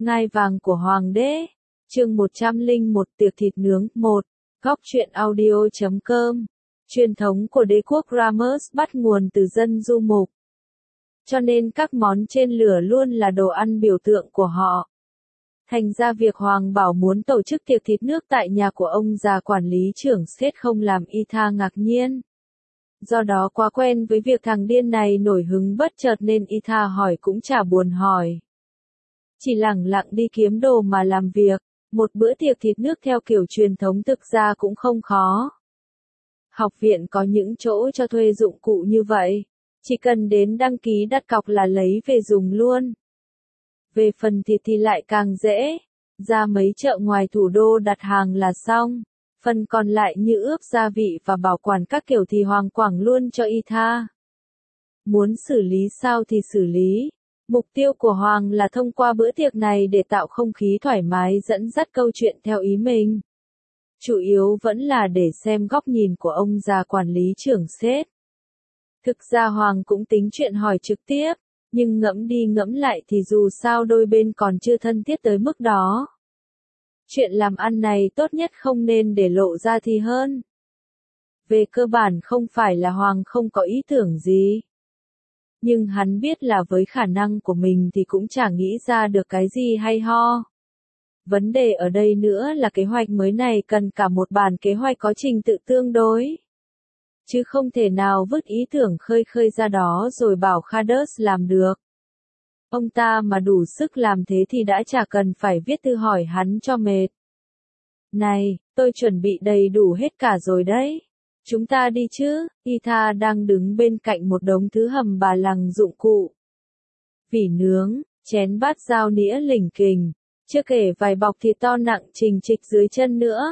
Ngai vàng của Hoàng đế. Chương 101 Tiệc thịt nướng 1. Góc truyện audio.com. Truyền thống của đế quốc Ramos bắt nguồn từ dân du mục. Cho nên các món trên lửa luôn là đồ ăn biểu tượng của họ. Thành ra việc Hoàng bảo muốn tổ chức tiệc thịt nước tại nhà của ông già quản lý trưởng Seth không làm Ita ngạc nhiên. Do đó quá quen với việc thằng điên này nổi hứng bất chợt nên Ita hỏi cũng chả buồn hỏi. Chỉ lẳng lặng đi kiếm đồ mà làm việc, một bữa tiệc thịt nước theo kiểu truyền thống thực ra cũng không khó. Học viện có những chỗ cho thuê dụng cụ như vậy, chỉ cần đến đăng ký đặt cọc là lấy về dùng luôn. Về phần thịt thì lại càng dễ, ra mấy chợ ngoài thủ đô đặt hàng là xong, phần còn lại như ướp gia vị và bảo quản các kiểu thì Hoàng quẳng luôn cho Ita. Muốn xử lý sao thì xử lý. Mục tiêu của Hoàng là thông qua bữa tiệc này để tạo không khí thoải mái dẫn dắt câu chuyện theo ý mình. Chủ yếu vẫn là để xem góc nhìn của ông già quản lý trưởng Seth. Thực ra Hoàng cũng tính chuyện hỏi trực tiếp, nhưng ngẫm đi ngẫm lại thì dù sao đôi bên còn chưa thân thiết tới mức đó. Chuyện làm ăn này tốt nhất không nên để lộ ra thì hơn. Về cơ bản không phải là Hoàng không có ý tưởng gì. Nhưng hắn biết là với khả năng của mình thì cũng chả nghĩ ra được cái gì hay ho. Vấn đề ở đây nữa là kế hoạch mới này cần cả một bản kế hoạch có trình tự tương đối. Chứ không thể nào vứt ý tưởng khơi khơi ra đó rồi bảo Khadus làm được. Ông ta mà đủ sức làm thế thì đã chả cần phải viết thư hỏi hắn cho mệt. Này, tôi chuẩn bị đầy đủ hết cả rồi đấy. Chúng ta đi chứ, Ita đang đứng bên cạnh một đống thứ hầm bà lằng dụng cụ. Vỉ nướng, chén bát dao nĩa lỉnh kình, chưa kể vài bọc thịt to nặng trình trịch dưới chân nữa.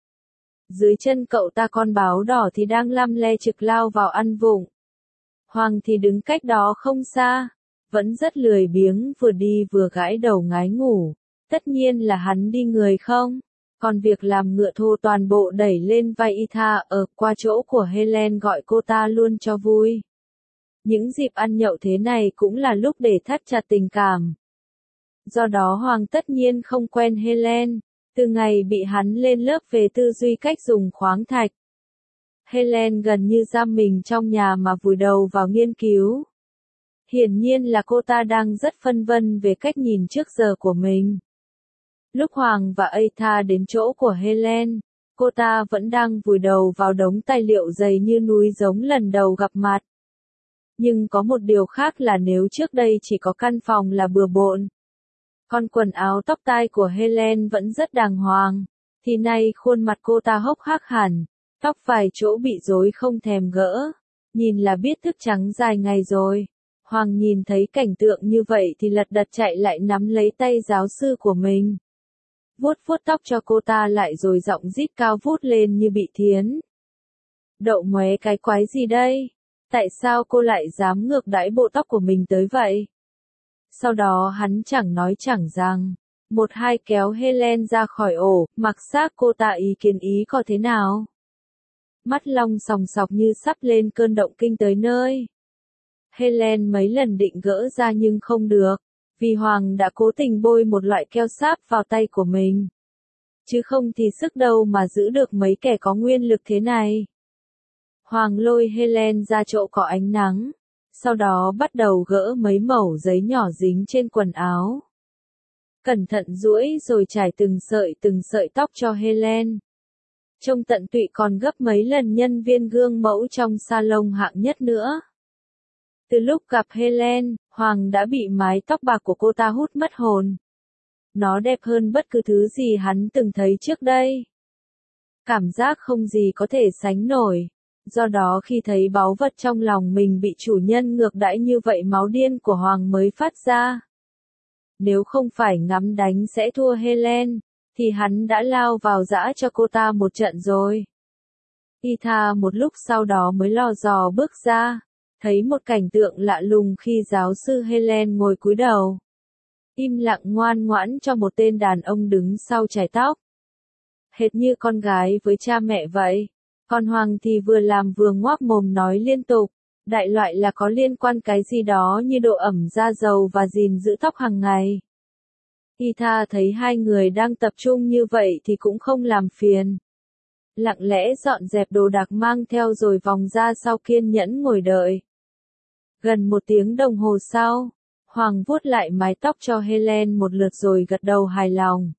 Dưới chân cậu ta con báo đỏ thì đang lăm le trực lao vào ăn vụng. Hoàng thì đứng cách đó không xa, vẫn rất lười biếng vừa đi vừa gãi đầu ngái ngủ. Tất nhiên là hắn đi người không. Còn việc làm ngựa thô toàn bộ đẩy lên vai Ita ở qua chỗ của Helen gọi cô ta luôn cho vui. Những dịp ăn nhậu thế này cũng là lúc để thắt chặt tình cảm. Do đó Hoàng tất nhiên không quen Helen, từ ngày bị hắn lên lớp về tư duy cách dùng khoáng thạch. Helen gần như giam mình trong nhà mà vùi đầu vào nghiên cứu. Hiển nhiên là cô ta đang rất phân vân về cách nhìn trước giờ của mình. Lúc Hoàng và Ita đến chỗ của Helen, cô ta vẫn đang vùi đầu vào đống tài liệu dày như núi giống lần đầu gặp mặt. Nhưng có một điều khác là nếu trước đây chỉ có căn phòng là bừa bộn, còn quần áo tóc tai của Helen vẫn rất đàng hoàng, thì nay khuôn mặt cô ta hốc hác hẳn, tóc vài chỗ bị rối không thèm gỡ, nhìn là biết thức trắng dài ngày rồi. Hoàng nhìn thấy cảnh tượng như vậy thì lật đật chạy lại nắm lấy tay giáo sư của mình. Vuốt vuốt tóc cho cô ta lại rồi giọng rít cao vút lên như bị thiến. Đậu ngoé cái quái gì đây? Tại sao cô lại dám ngược đãi bộ tóc của mình tới vậy? Sau đó hắn chẳng nói chẳng rằng, một hai kéo Helen ra khỏi ổ, mặc xác cô ta ý kiến ý có thế nào? Mắt long sòng sọc như sắp lên cơn động kinh tới nơi. Helen mấy lần định gỡ ra nhưng không được. Vì Hoàng đã cố tình bôi một loại keo sáp vào tay của mình. Chứ không thì sức đâu mà giữ được mấy kẻ có nguyên lực thế này. Hoàng lôi Helen ra chỗ có ánh nắng. Sau đó bắt đầu gỡ mấy mẩu giấy nhỏ dính trên quần áo. Cẩn thận duỗi rồi trải từng sợi tóc cho Helen. Trông tận tụy còn gấp mấy lần nhân viên gương mẫu trong salon hạng nhất nữa. Từ lúc gặp Helen, Hoàng đã bị mái tóc bạc của cô ta hút mất hồn. Nó đẹp hơn bất cứ thứ gì hắn từng thấy trước đây. Cảm giác không gì có thể sánh nổi. Do đó khi thấy báu vật trong lòng mình bị chủ nhân ngược đãi như vậy máu điên của Hoàng mới phát ra. Nếu không phải ngắm đánh sẽ thua Helen, thì hắn đã lao vào giã cho cô ta một trận rồi. Ita một lúc sau đó mới lò dò bước ra. Thấy một cảnh tượng lạ lùng khi giáo sư Helen ngồi cúi đầu. Im lặng ngoan ngoãn cho một tên đàn ông đứng sau chải tóc. Hệt như con gái với cha mẹ vậy. Còn Hoàng thì vừa làm vừa ngoác mồm nói liên tục. Đại loại là có liên quan cái gì đó như độ ẩm da dầu và gìn giữ tóc hàng ngày. Ita thấy hai người đang tập trung như vậy thì cũng không làm phiền. Lặng lẽ dọn dẹp đồ đạc mang theo rồi vòng ra sau kiên nhẫn ngồi đợi. Gần 1 tiếng đồng hồ sau, Hoàng vuốt lại mái tóc cho Helen một lượt rồi gật đầu hài lòng.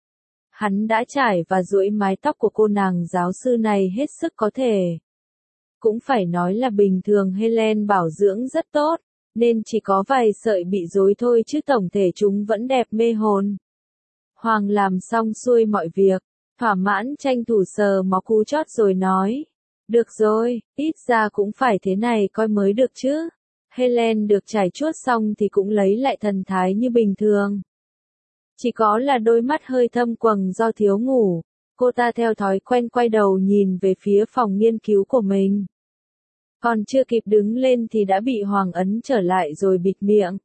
Hắn đã trải và duỗi mái tóc của cô nàng giáo sư này hết sức có thể. Cũng phải nói là bình thường Helen bảo dưỡng rất tốt, nên chỉ có vài sợi bị rối thôi chứ tổng thể chúng vẫn đẹp mê hồn. Hoàng làm xong xuôi mọi việc, thỏa mãn tranh thủ sờ mó cú chót rồi nói. Được rồi, ít ra cũng phải thế này coi mới được chứ. Helen được trải chuốt xong thì cũng lấy lại thần thái như bình thường. Chỉ có là đôi mắt hơi thâm quầng do thiếu ngủ, cô ta theo thói quen quay đầu nhìn về phía phòng nghiên cứu của mình. Còn chưa kịp đứng lên thì đã bị Hoàng ấn trở lại rồi bịt miệng.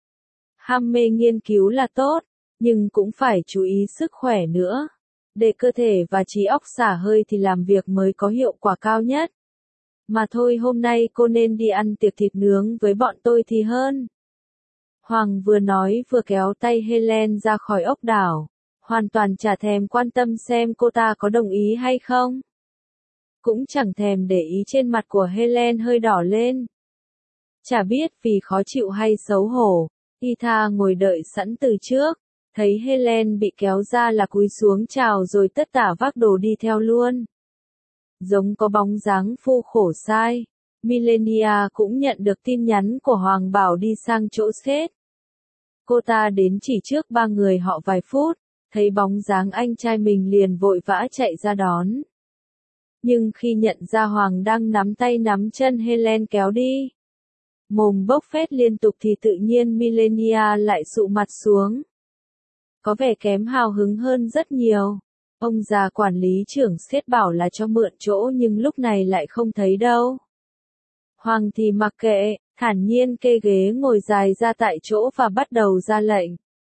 Ham mê nghiên cứu là tốt, nhưng cũng phải chú ý sức khỏe nữa. Để cơ thể và trí óc xả hơi thì làm việc mới có hiệu quả cao nhất. Mà thôi hôm nay cô nên đi ăn tiệc thịt nướng với bọn tôi thì hơn. Hoàng vừa nói vừa kéo tay Helen ra khỏi ốc đảo, hoàn toàn chả thèm quan tâm xem cô ta có đồng ý hay không. Cũng chẳng thèm để ý trên mặt của Helen hơi đỏ lên. Chả biết vì khó chịu hay xấu hổ, Ita ngồi đợi sẵn từ trước, thấy Helen bị kéo ra là cúi xuống chào rồi tất tả vác đồ đi theo luôn. Giống có bóng dáng phu khổ sai, Millenia cũng nhận được tin nhắn của Hoàng bảo đi sang chỗ Seth. Cô ta đến chỉ trước 3 người họ vài phút, thấy bóng dáng anh trai mình liền vội vã chạy ra đón. Nhưng khi nhận ra Hoàng đang nắm tay nắm chân Helen kéo đi, mồm bốc phét liên tục thì tự nhiên Millenia lại sụ mặt xuống. Có vẻ kém hào hứng hơn rất nhiều. Ông già quản lý trưởng Seth bảo là cho mượn chỗ nhưng lúc này lại không thấy đâu. Hoàng thì mặc kệ, thản nhiên kê ghế ngồi dài ra tại chỗ và bắt đầu ra lệnh.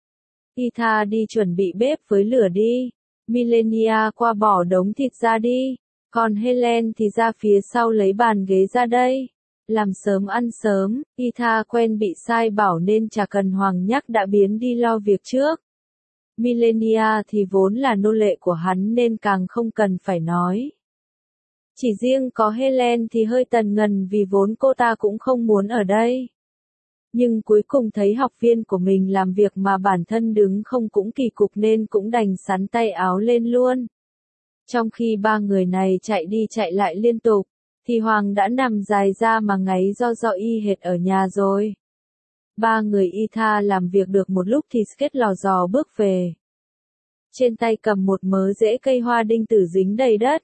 Ita đi chuẩn bị bếp với lửa đi. Millenia qua bỏ đống thịt ra đi. Còn Helen thì ra phía sau lấy bàn ghế ra đây. Làm sớm ăn sớm, Ita quen bị sai bảo nên chả cần Hoàng nhắc đã biến đi lo việc trước. Millenia thì vốn là nô lệ của hắn nên càng không cần phải nói. Chỉ riêng có Helen thì hơi tần ngần vì vốn cô ta cũng không muốn ở đây. Nhưng cuối cùng thấy học viên của mình làm việc mà bản thân đứng không cũng kỳ cục nên cũng đành xắn tay áo lên luôn. Trong khi 3 người này chạy đi chạy lại liên tục, thì Hoàng đã nằm dài ra mà ngáy do y hệt ở nhà rồi. 3 người Ita làm việc được một lúc thì Skate lò dò bước về. Trên tay cầm một mớ rễ cây hoa đinh tử dính đầy đất.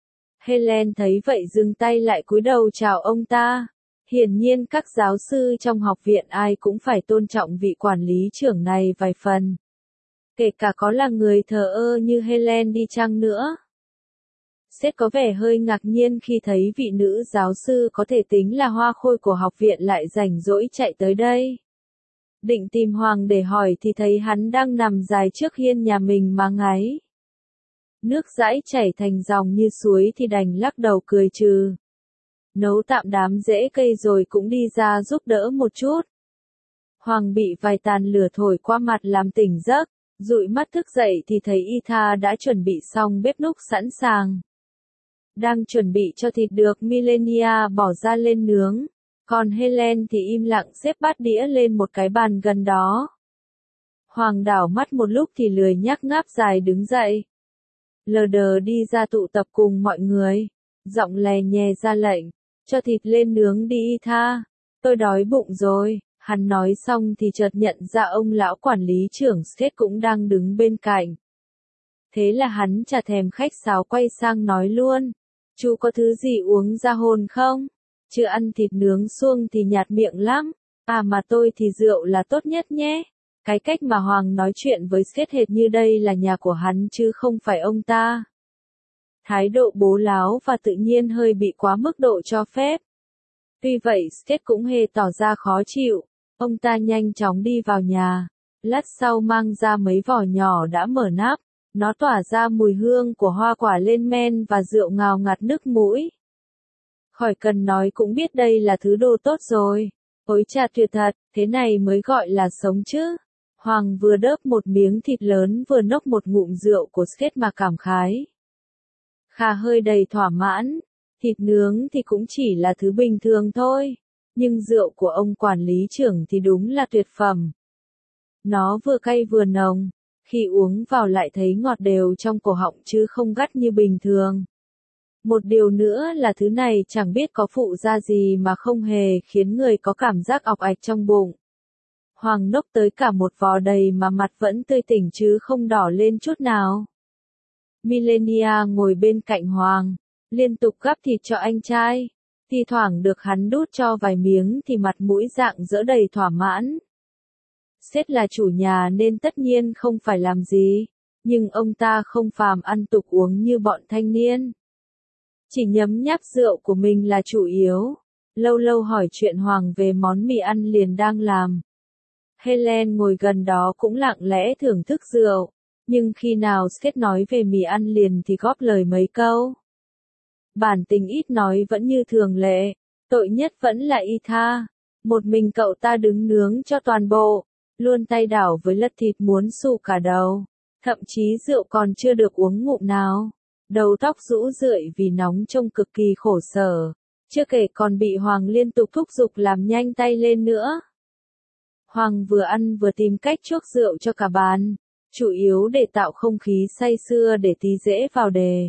Helen thấy vậy dừng tay lại cúi đầu chào ông ta. Hiển nhiên các giáo sư trong học viện ai cũng phải tôn trọng vị quản lý trưởng này vài phần. Kể cả có là người thờ ơ như Helen đi chăng nữa. Seth có vẻ hơi ngạc nhiên khi thấy vị nữ giáo sư có thể tính là hoa khôi của học viện lại rảnh rỗi chạy tới đây. Định tìm Hoàng để hỏi thì thấy hắn đang nằm dài trước hiên nhà mình mà ngáy. Nước dãi chảy thành dòng như suối thì đành lắc đầu cười trừ. Nấu tạm đám rễ cây rồi cũng đi ra giúp đỡ một chút. Hoàng bị vài tàn lửa thổi qua mặt làm tỉnh giấc, dụi mắt thức dậy thì thấy Ita đã chuẩn bị xong bếp núc sẵn sàng. Đang chuẩn bị cho thịt được Millenia bỏ ra lên nướng, còn Helen thì im lặng xếp bát đĩa lên một cái bàn gần đó. Hoàng đảo mắt một lúc thì lười nhác ngáp dài đứng dậy. Lờ đờ đi ra tụ tập cùng mọi người, giọng lè nhè ra lệnh, cho thịt lên nướng đi Ita, tôi đói bụng rồi. Hắn nói xong thì chợt nhận ra ông lão quản lý trưởng Seth cũng đang đứng bên cạnh. Thế là hắn chả thèm khách sáo quay sang nói luôn, chú có thứ gì uống ra hồn không? Chứ ăn thịt nướng suông thì nhạt miệng lắm, à mà tôi thì rượu là tốt nhất nhé. Cái cách mà Hoàng nói chuyện với Seth hệt như đây là nhà của hắn chứ không phải ông ta. Thái độ bố láo và tự nhiên hơi bị quá mức độ cho phép. Tuy vậy Seth cũng hề tỏ ra khó chịu, ông ta nhanh chóng đi vào nhà, lát sau mang ra mấy vỏ nhỏ đã mở nắp, nó tỏa ra mùi hương của hoa quả lên men và rượu ngào ngạt nước mũi. Khỏi cần nói cũng biết đây là thứ đồ tốt rồi. Ôi chà tuyệt thật, thế này mới gọi là sống chứ. Hoàng vừa đớp một miếng thịt lớn vừa nốc một ngụm rượu của Skate mà cảm khái. Kha hơi đầy thỏa mãn, thịt nướng thì cũng chỉ là thứ bình thường thôi, nhưng rượu của ông quản lý trưởng thì đúng là tuyệt phẩm. Nó vừa cay vừa nồng, khi uống vào lại thấy ngọt đều trong cổ họng chứ không gắt như bình thường. Một điều nữa là thứ này chẳng biết có phụ gia gì mà không hề khiến người có cảm giác ọc ạch trong bụng. Hoàng nốc tới cả một vò đầy mà mặt vẫn tươi tỉnh chứ không đỏ lên chút nào. Millenia ngồi bên cạnh Hoàng, liên tục gắp thịt cho anh trai, thi thoảng được hắn đút cho vài miếng thì mặt mũi rạng rỡ đầy thỏa mãn. Sếp là chủ nhà nên tất nhiên không phải làm gì, nhưng ông ta không phàm ăn tục uống như bọn thanh niên. Chỉ nhấm nháp rượu của mình là chủ yếu, lâu lâu hỏi chuyện Hoàng về món mì ăn liền đang làm. Helen ngồi gần đó cũng lặng lẽ thưởng thức rượu, nhưng khi nào Skate nói về mì ăn liền thì góp lời mấy câu. Bản tính ít nói vẫn như thường lệ, tội nhất vẫn là Itha. Một mình cậu ta đứng nướng cho toàn bộ, luôn tay đảo với lật thịt muốn sụ cả đầu. Thậm chí rượu còn chưa được uống ngụm nào. Đầu tóc rũ rượi vì nóng trông cực kỳ khổ sở. Chưa kể còn bị Hoàng liên tục thúc giục làm nhanh tay lên nữa. Hoàng vừa ăn vừa tìm cách chuốc rượu cho cả bàn, chủ yếu để tạo không khí say sưa để tí dễ vào đề.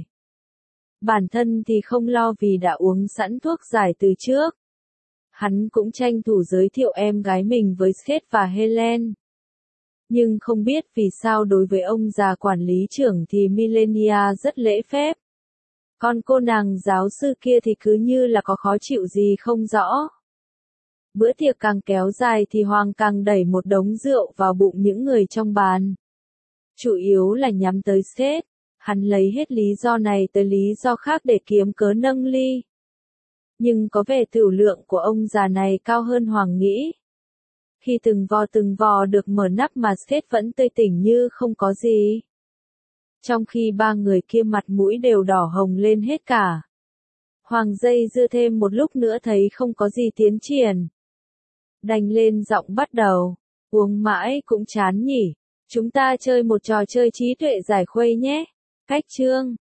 Bản thân thì không lo vì đã uống sẵn thuốc giải từ trước. Hắn cũng tranh thủ giới thiệu em gái mình với Skate và Helen. Nhưng không biết vì sao đối với ông già quản lý trưởng thì Millenia rất lễ phép. Còn cô nàng giáo sư kia thì cứ như là có khó chịu gì không rõ. Bữa tiệc càng kéo dài thì Hoàng càng đẩy một đống rượu vào bụng những người trong bàn. Chủ yếu là nhắm tới Skate, hắn lấy hết lý do này tới lý do khác để kiếm cớ nâng ly. Nhưng có vẻ tửu lượng của ông già này cao hơn Hoàng nghĩ. Khi từng vò được mở nắp mà Skate vẫn tươi tỉnh như không có gì. Trong khi ba người kia mặt mũi đều đỏ hồng lên hết cả. Hoàng dây dưa thêm một lúc nữa thấy không có gì tiến triển. Đành lên giọng bắt đầu, uống mãi cũng chán nhỉ, chúng ta chơi một trò chơi trí tuệ giải khuây nhé. Cách chương